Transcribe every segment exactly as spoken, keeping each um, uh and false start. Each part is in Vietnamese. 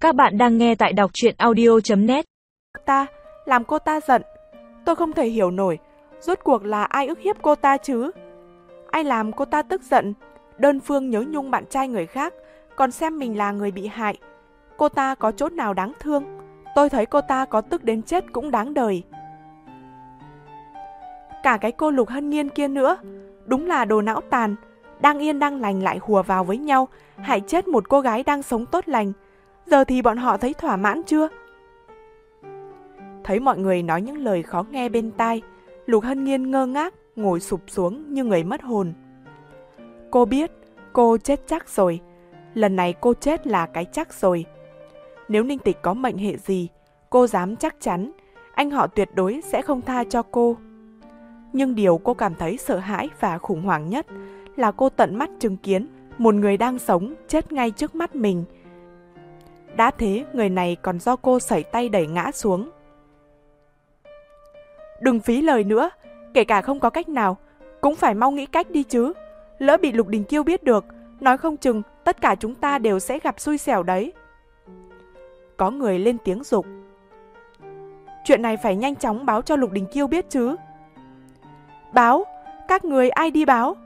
Các bạn đang nghe tại đọc truyện audio chấm net. Ta, làm cô ta giận. Tôi không thể hiểu nổi, rốt cuộc là ai ức hiếp cô ta chứ? Ai làm cô ta tức giận, đơn phương nhớ nhung bạn trai người khác, còn xem mình là người bị hại. Cô ta có chỗ nào đáng thương? Tôi thấy cô ta có tức đến chết cũng đáng đời. Cả cái cô Lục Hân Nhiên kia nữa, đúng là đồ não tàn, đang yên đang lành lại hùa vào với nhau, hại chết một cô gái đang sống tốt lành. Giờ thì bọn họ thấy thỏa mãn chưa? Thấy mọi người nói những lời khó nghe bên tai, Lục Hân Nhiên ngơ ngác, ngồi sụp xuống như người mất hồn. Cô biết, cô chết chắc rồi. Lần này cô chết là cái chắc rồi. Nếu Ninh Tịch có mệnh hệ gì, cô dám chắc chắn, anh họ tuyệt đối sẽ không tha cho cô. Nhưng điều cô cảm thấy sợ hãi và khủng hoảng nhất là cô tận mắt chứng kiến một người đang sống chết ngay trước mắt mình. Đã thế, người này còn do cô sẩy tay đẩy ngã xuống. Đừng phí lời nữa, kể cả không có cách nào, cũng phải mau nghĩ cách đi chứ. Lỡ bị Lục Đình Kiêu biết được, nói không chừng tất cả chúng ta đều sẽ gặp xui xẻo đấy. Có người lên tiếng giục. Chuyện này phải nhanh chóng báo cho Lục Đình Kiêu biết chứ. Báo? Các người ai đi báo?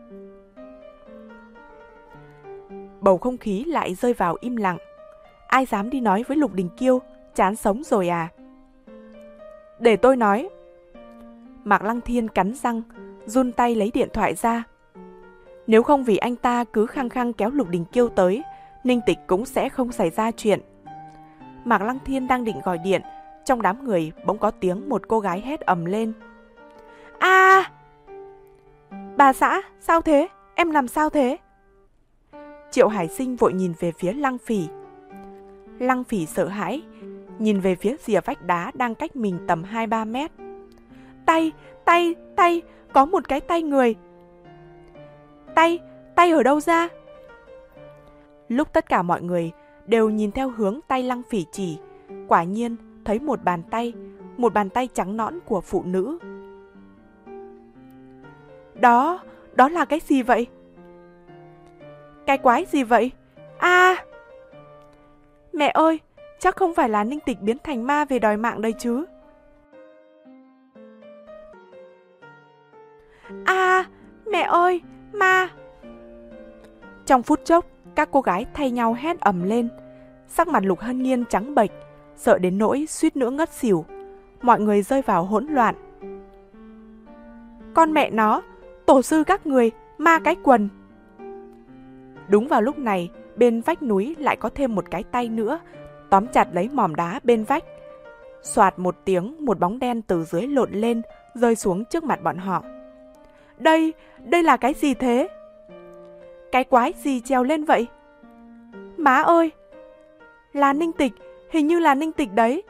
Bầu không khí lại rơi vào im lặng. Ai dám đi nói với Lục Đình Kiêu, chán sống rồi à? Để tôi nói. Mạc Lăng Thiên cắn răng, run tay lấy điện thoại ra. Nếu không vì anh ta cứ khăng khăng kéo Lục Đình Kiêu tới, Ninh Tịch cũng sẽ không xảy ra chuyện. Mạc Lăng Thiên đang định gọi điện, trong đám người bỗng có tiếng một cô gái hét ầm lên. A! À! Bà xã, sao thế? Em làm sao thế? Triệu Hải Sinh vội nhìn về phía Lăng Phỉ. Lăng Phỉ sợ hãi, nhìn về phía rìa vách đá đang cách mình tầm hai ba mét. Tay, tay, tay, có một cái tay người. Tay, tay ở đâu ra? Lúc tất cả mọi người đều nhìn theo hướng tay Lăng Phỉ chỉ, quả nhiên thấy một bàn tay, một bàn tay trắng nõn của phụ nữ. Đó, đó là cái gì vậy? Cái quái gì vậy? A! À! Mẹ ơi, chắc không phải là Ninh Tịch biến thành ma về đòi mạng đây chứ? A! À! Mẹ ơi, ma! Trong phút chốc, các cô gái thay nhau hét ầm lên. Sắc mặt Lục Hân Nhiên trắng bệch, sợ đến nỗi suýt nữa ngất xỉu. Mọi người rơi vào hỗn loạn. Con mẹ nó, tổ sư các người, ma cái quần! Đúng vào lúc này, bên vách núi lại có thêm một cái tay nữa, tóm chặt lấy mỏm đá bên vách. Xoạt một tiếng, một bóng đen từ dưới lộn lên, rơi xuống trước mặt bọn họ. Đây, đây là cái gì thế? Cái quái gì trèo lên vậy? Má ơi! Là Ninh Tịch, hình như là Ninh Tịch đấy.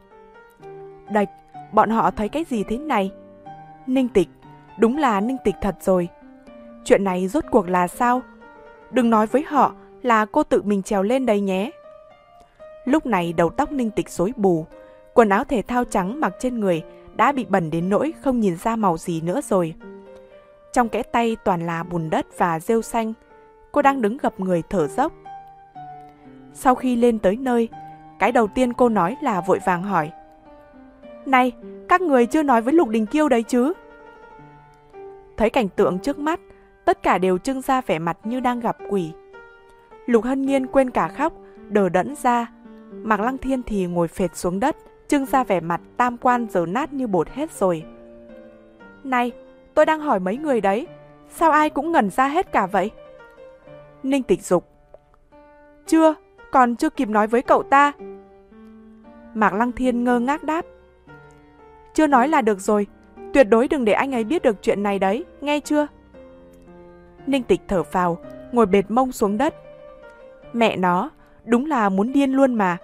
Đạch, bọn họ thấy cái gì thế này? Ninh Tịch, đúng là Ninh Tịch thật rồi. Chuyện này rốt cuộc là sao? Đừng nói với họ là cô tự mình trèo lên đây nhé. Lúc này đầu tóc Ninh Tịch rối bù, quần áo thể thao trắng mặc trên người đã bị bẩn đến nỗi không nhìn ra màu gì nữa rồi. Trong kẽ tay toàn là bùn đất và rêu xanh, cô đang đứng gập người thở dốc. Sau khi lên tới nơi, cái đầu tiên cô nói là vội vàng hỏi. Này, các người chưa nói với Lục Đình Kiêu đấy chứ? Thấy cảnh tượng trước mắt, tất cả đều trưng ra vẻ mặt như đang gặp quỷ. Lục Hân Nhiên quên cả khóc, đờ đẫn ra. Mạc Lăng Thiên thì ngồi phệt xuống đất, trưng ra vẻ mặt tam quan dở nát như bột hết rồi. Này, tôi đang hỏi mấy người đấy, sao ai cũng ngẩn ra hết cả vậy? Ninh Tịch giục. Chưa, còn chưa kịp nói với cậu ta. Mạc Lăng Thiên ngơ ngác đáp. Chưa nói là được rồi, tuyệt đối đừng để anh ấy biết được chuyện này đấy, nghe chưa? Ninh Tịch thở phào, ngồi bệt mông xuống đất. Mẹ nó, đúng là muốn điên luôn mà.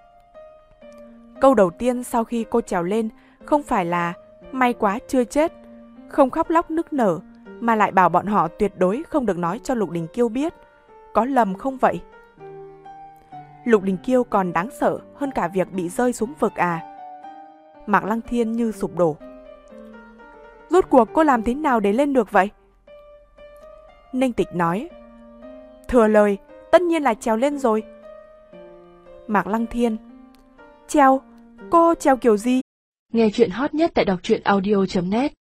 Câu đầu tiên sau khi cô trèo lên không phải là may quá chưa chết, không khóc lóc nức nở, mà lại bảo bọn họ tuyệt đối không được nói cho Lục Đình Kiêu biết. Có lầm không vậy? Lục Đình Kiêu còn đáng sợ hơn cả việc bị rơi xuống vực à? Mạc Lăng Thiên như sụp đổ. Rốt cuộc cô làm thế nào để lên được vậy? Ninh Tịch nói. Thừa lời, tất nhiên là trèo lên rồi. Mạc Lăng Thiên. Treo? Cô treo kiểu gì? Nghe chuyện hot nhất tại đọc truyện audio chấm net.